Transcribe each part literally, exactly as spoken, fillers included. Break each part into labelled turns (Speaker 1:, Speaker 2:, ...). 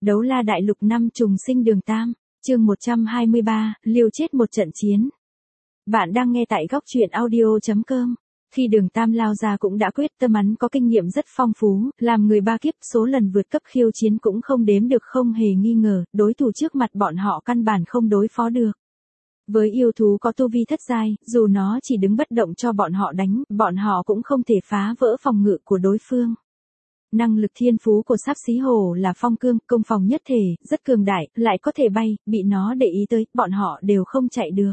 Speaker 1: Đấu la đại lục năm trùng sinh đường Tam, chương một trăm hai mươi ba, liều chết một trận chiến. Bạn đang nghe tại góc truyện audio chấm com. Khi đường Tam lao ra cũng đã quyết tâm hắn có kinh nghiệm rất phong phú, làm người ba kiếp số lần vượt cấp khiêu chiến cũng không đếm được, không hề nghi ngờ, đối thủ trước mặt bọn họ căn bản không đối phó được. Với yêu thú có tu vi thất giai, dù nó chỉ đứng bất động cho bọn họ đánh, bọn họ cũng không thể phá vỡ phòng ngự của đối phương. Năng lực thiên phú của Sáp Xí Hổ là phong cương, công phòng nhất thể, rất cường đại, lại có thể bay, bị nó để ý tới, bọn họ đều không chạy được.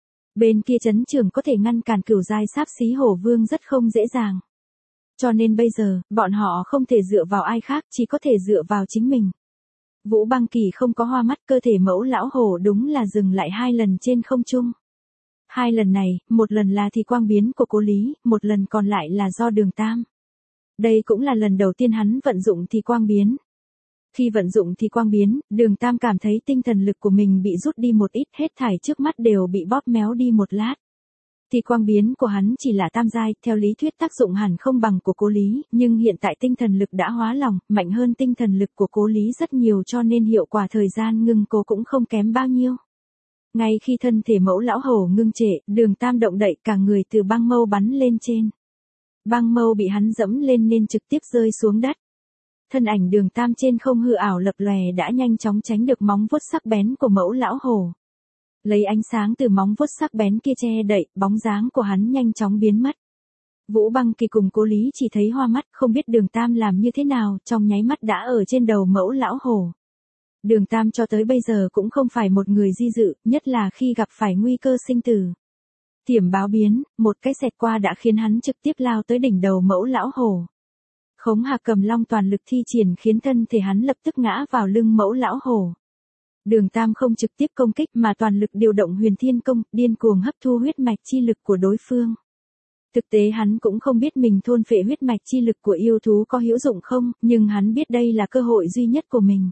Speaker 1: Bên kia trấn trưởng có thể ngăn cản cửu giai Sáp Xí Hổ Vương rất không dễ dàng. Cho nên bây giờ, bọn họ không thể dựa vào ai khác, chỉ có thể dựa vào chính mình. Vũ Băng Kỳ không có hoa mắt, cơ thể mẫu lão hổ đúng là dừng lại hai lần trên không trung. Hai lần này, một lần là thì quang biến của Cố Lý, một lần còn lại là do đường Tam. Đây cũng là lần đầu tiên hắn vận dụng thì quang biến. Khi vận dụng thì quang biến, đường Tam cảm thấy tinh thần lực của mình bị rút đi một ít, hết thảy trước mắt đều bị bóp méo đi một lát. Thì quang biến của hắn chỉ là tam giai, theo lý thuyết tác dụng hẳn không bằng của Cố Lý, nhưng hiện tại tinh thần lực đã hóa lòng, mạnh hơn tinh thần lực của Cố Lý rất nhiều, cho nên hiệu quả thời gian ngưng cố cũng không kém bao nhiêu. Ngay khi thân thể mẫu lão hổ ngưng trệ, đường Tam động đậy, cả người từ băng mâu bắn lên trên. Băng mâu bị hắn dẫm lên nên trực tiếp rơi xuống đất. Thân ảnh đường Tam trên không hư ảo lập lòe đã nhanh chóng tránh được móng vuốt sắc bén của mẫu lão hổ. Lấy ánh sáng từ móng vuốt sắc bén kia che đậy, bóng dáng của hắn nhanh chóng biến mất. Vũ Băng Kỳ cùng Cố Lý chỉ thấy hoa mắt, không biết đường Tam làm như thế nào, trong nháy mắt đã ở trên đầu mẫu lão hổ. Đường Tam cho tới bây giờ cũng không phải một người di dự, nhất là khi gặp phải nguy cơ sinh tử. Tiềm báo biến, một cái xẹt qua đã khiến hắn trực tiếp lao tới đỉnh đầu mẫu lão hổ. Khống Hạc Cầm Long toàn lực thi triển khiến thân thể hắn lập tức ngã vào lưng mẫu lão hổ. Đường Tam không trực tiếp công kích mà toàn lực điều động Huyền Thiên Công, điên cuồng hấp thu huyết mạch chi lực của đối phương. Thực tế hắn cũng không biết mình thôn phệ huyết mạch chi lực của yêu thú có hữu dụng không, nhưng hắn biết đây là cơ hội duy nhất của mình.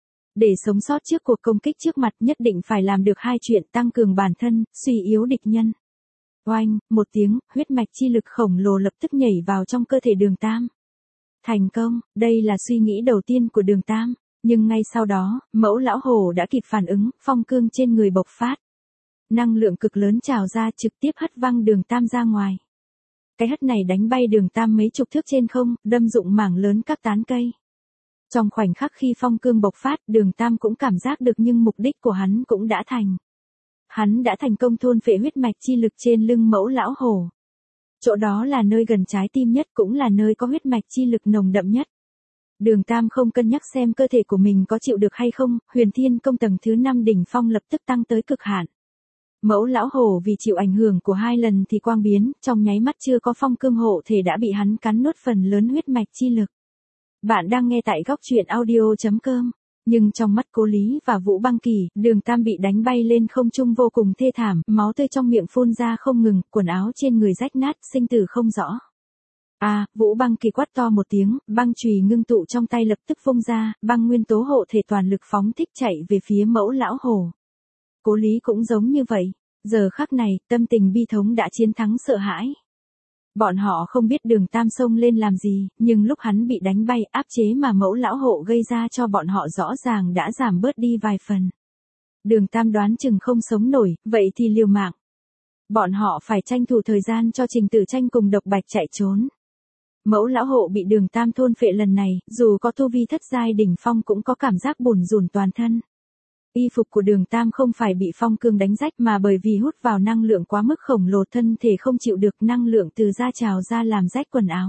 Speaker 1: Để sống sót trước cuộc công kích trước mặt nhất định phải làm được hai chuyện: tăng cường bản thân, suy yếu địch nhân. Oanh, một tiếng, huyết mạch chi lực khổng lồ lập tức nhảy vào trong cơ thể đường Tam. Thành công, đây là suy nghĩ đầu tiên của đường Tam, nhưng ngay sau đó, mẫu lão hổ đã kịp phản ứng, phong cương trên người bộc phát. Năng lượng cực lớn trào ra trực tiếp hất văng đường Tam ra ngoài. Cái hất này đánh bay đường Tam mấy chục thước trên không, đâm dụng mảng lớn các tán cây. Trong khoảnh khắc khi phong cương bộc phát, đường Tam cũng cảm giác được nhưng mục đích của hắn cũng đã thành. Hắn đã thành công thôn phệ huyết mạch chi lực trên lưng mẫu lão hổ. Chỗ đó là nơi gần trái tim nhất, cũng là nơi có huyết mạch chi lực nồng đậm nhất. Đường Tam không cân nhắc xem cơ thể của mình có chịu được hay không, Huyền Thiên Công tầng thứ năm đỉnh phong lập tức tăng tới cực hạn. Mẫu lão hổ vì chịu ảnh hưởng của hai lần thì quang biến, trong nháy mắt chưa có phong cương hộ thể đã bị hắn cắn nuốt phần lớn huyết mạch chi lực. Bạn đang nghe tại góc truyện audio chấm com. Nhưng trong mắt Cố Lý và Vũ Băng Kỳ, đường Tam bị đánh bay lên không trung vô cùng thê thảm, máu tươi trong miệng phun ra không ngừng, quần áo trên người rách nát, sinh tử không rõ. À, Vũ Băng Kỳ quát to một tiếng, băng chùy ngưng tụ trong tay lập tức vung ra, băng nguyên tố hộ thể toàn lực phóng thích chạy về phía mẫu lão hổ. Cố Lý cũng giống như vậy, giờ khắc này, tâm tình bi thống đã chiến thắng sợ hãi. Bọn họ không biết đường Tam xông lên làm gì, nhưng lúc hắn bị đánh bay, áp chế mà mẫu lão hổ gây ra cho bọn họ rõ ràng đã giảm bớt đi vài phần. Đường Tam đoán chừng không sống nổi, vậy thì liều mạng. Bọn họ phải tranh thủ thời gian cho Trình Tử Tranh cùng Độc Bạch chạy trốn. Mẫu lão hổ bị đường Tam thôn phệ lần này, dù có tu vi thất giai đỉnh phong cũng có cảm giác bủn rủn toàn thân. Y phục của đường Tam không phải bị phong cương đánh rách mà bởi vì hút vào năng lượng quá mức khổng lồ, thân thể không chịu được, năng lượng từ da trào ra làm rách quần áo.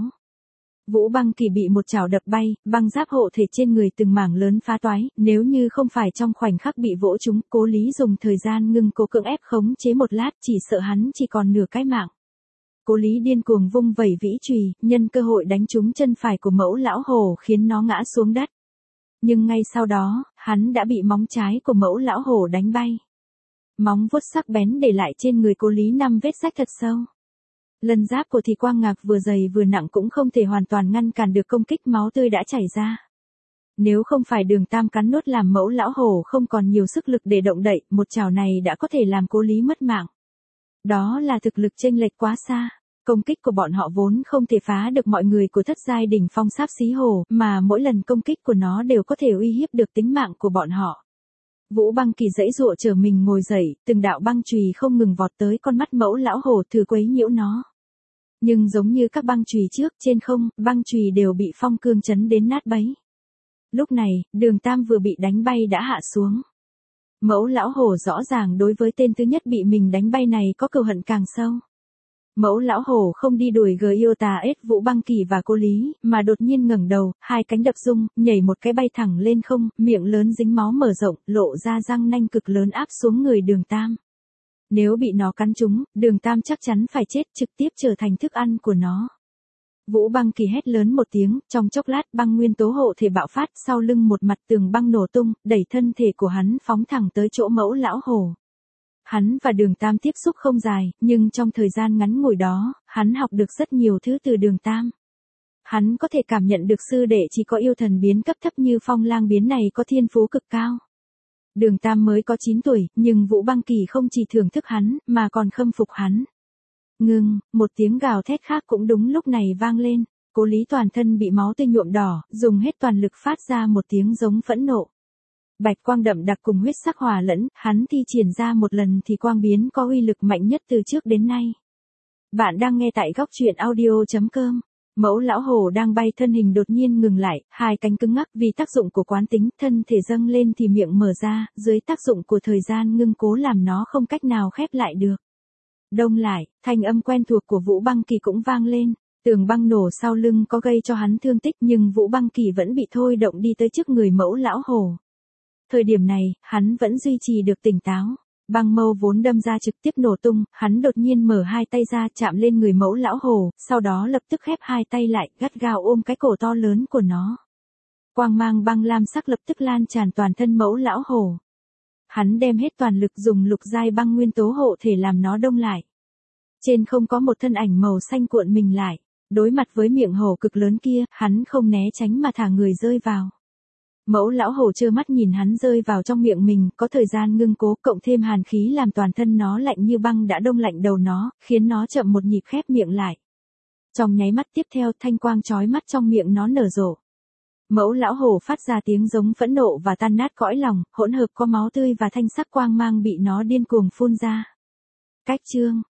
Speaker 1: Vũ Băng Kỳ bị một chảo đập bay, băng giáp hộ thể trên người từng mảng lớn phá toái, nếu như không phải trong khoảnh khắc bị vỗ trúng, Cố Lý dùng thời gian ngưng cố cưỡng ép khống chế một lát, chỉ sợ hắn chỉ còn nửa cái mạng. Cố Lý điên cuồng vung vẩy vĩ chùy, nhân cơ hội đánh trúng chân phải của mẫu lão hổ khiến nó ngã xuống đất. Nhưng ngay sau đó, hắn đã bị móng trái của mẫu lão hổ đánh bay. Móng vuốt sắc bén để lại trên người Cố Lý năm vết rách thật sâu. Lân giáp của thì quang ngạc vừa dày vừa nặng cũng không thể hoàn toàn ngăn cản được công kích, máu tươi đã chảy ra. Nếu không phải đường Tam cắn nuốt làm mẫu lão hổ không còn nhiều sức lực để động đậy, một chảo này đã có thể làm Cố Lý mất mạng. Đó là thực lực chênh lệch quá xa. Công kích của bọn họ vốn không thể phá được mọi người của thất giai đỉnh phong sáp xí hồ, mà mỗi lần công kích của nó đều có thể uy hiếp được tính mạng của bọn họ. Vũ Băng Kỳ giãy giụa trở mình ngồi dậy, từng đạo băng chùy không ngừng vọt tới con mắt Mẫu lão hổ thử quấy nhiễu nó. Nhưng giống như các băng chùy trước, trên không, băng chùy đều bị phong cương chấn đến nát bấy. Lúc này, Đường Tam vừa bị đánh bay đã hạ xuống. Mẫu lão hổ rõ ràng đối với tên thứ nhất bị mình đánh bay này có cừu hận càng sâu. Mẫu lão hổ không đi đuổi Giota S Vũ Băng Kỳ và cô Lý, mà đột nhiên ngẩng đầu, hai cánh đập rung, nhảy một cái bay thẳng lên không, miệng lớn dính máu mở rộng, lộ ra răng nanh cực lớn áp xuống người Đường Tam. Nếu bị nó cắn trúng, Đường Tam chắc chắn phải chết, trực tiếp trở thành thức ăn của nó. Vũ Băng Kỳ hét lớn một tiếng, trong chốc lát băng nguyên tố hộ thể bạo phát, sau lưng một mặt tường băng nổ tung, đẩy thân thể của hắn phóng thẳng tới chỗ Mẫu lão hổ. Hắn và Đường Tam tiếp xúc không dài, nhưng trong thời gian ngắn ngủi đó, hắn học được rất nhiều thứ từ Đường Tam. Hắn có thể cảm nhận được sư đệ chỉ có yêu thần biến cấp thấp như Phong Lang biến này có thiên phú cực cao. Đường Tam mới có chín tuổi, nhưng Vũ Băng Kỳ không chỉ thưởng thức hắn, mà còn khâm phục hắn. Ngưng, một tiếng gào thét khác cũng đúng lúc này vang lên, Cố Lý toàn thân bị máu tươi nhuộm đỏ, dùng hết toàn lực phát ra một tiếng giống phẫn nộ. Bạch quang đậm đặc cùng huyết sắc hòa lẫn, hắn thi triển ra một lần thì quang biến có uy lực mạnh nhất từ trước đến nay. Bạn đang nghe tại góc truyện audio chấm com. Mẫu lão hổ đang bay thân hình đột nhiên ngừng lại, hai cánh cứng ngắc vì tác dụng của quán tính, thân thể dâng lên thì miệng mở ra, dưới tác dụng của thời gian ngưng cố làm nó không cách nào khép lại được. Đông lại, thanh âm quen thuộc của Vũ Băng Kỳ cũng vang lên, tường băng nổ sau lưng có gây cho hắn thương tích nhưng Vũ Băng Kỳ vẫn bị thôi động đi tới trước người Mẫu lão hổ. Thời điểm này, hắn vẫn duy trì được tỉnh táo. Băng mâu vốn đâm ra trực tiếp nổ tung, hắn đột nhiên mở hai tay ra chạm lên người Mẫu lão hổ, sau đó lập tức khép hai tay lại, gắt gao ôm cái cổ to lớn của nó. Quang mang băng lam sắc lập tức lan tràn toàn thân Mẫu lão hổ. Hắn đem hết toàn lực dùng lục giai băng nguyên tố hộ thể làm nó đông lại. Trên không có một thân ảnh màu xanh cuộn mình lại, đối mặt với miệng hổ cực lớn kia, hắn không né tránh mà thả người rơi vào. Mẫu lão hổ trơ mắt nhìn hắn rơi vào trong miệng mình, có thời gian ngưng cố cộng thêm hàn khí làm toàn thân nó lạnh như băng đã đông lạnh đầu nó, khiến nó chậm một nhịp khép miệng lại. Trong nháy mắt tiếp theo thanh quang chói mắt trong miệng nó nở rộ. Mẫu lão hổ phát ra tiếng giống phẫn nộ và tan nát cõi lòng, hỗn hợp có máu tươi và thanh sắc quang mang bị nó điên cuồng phun ra. Cách chương,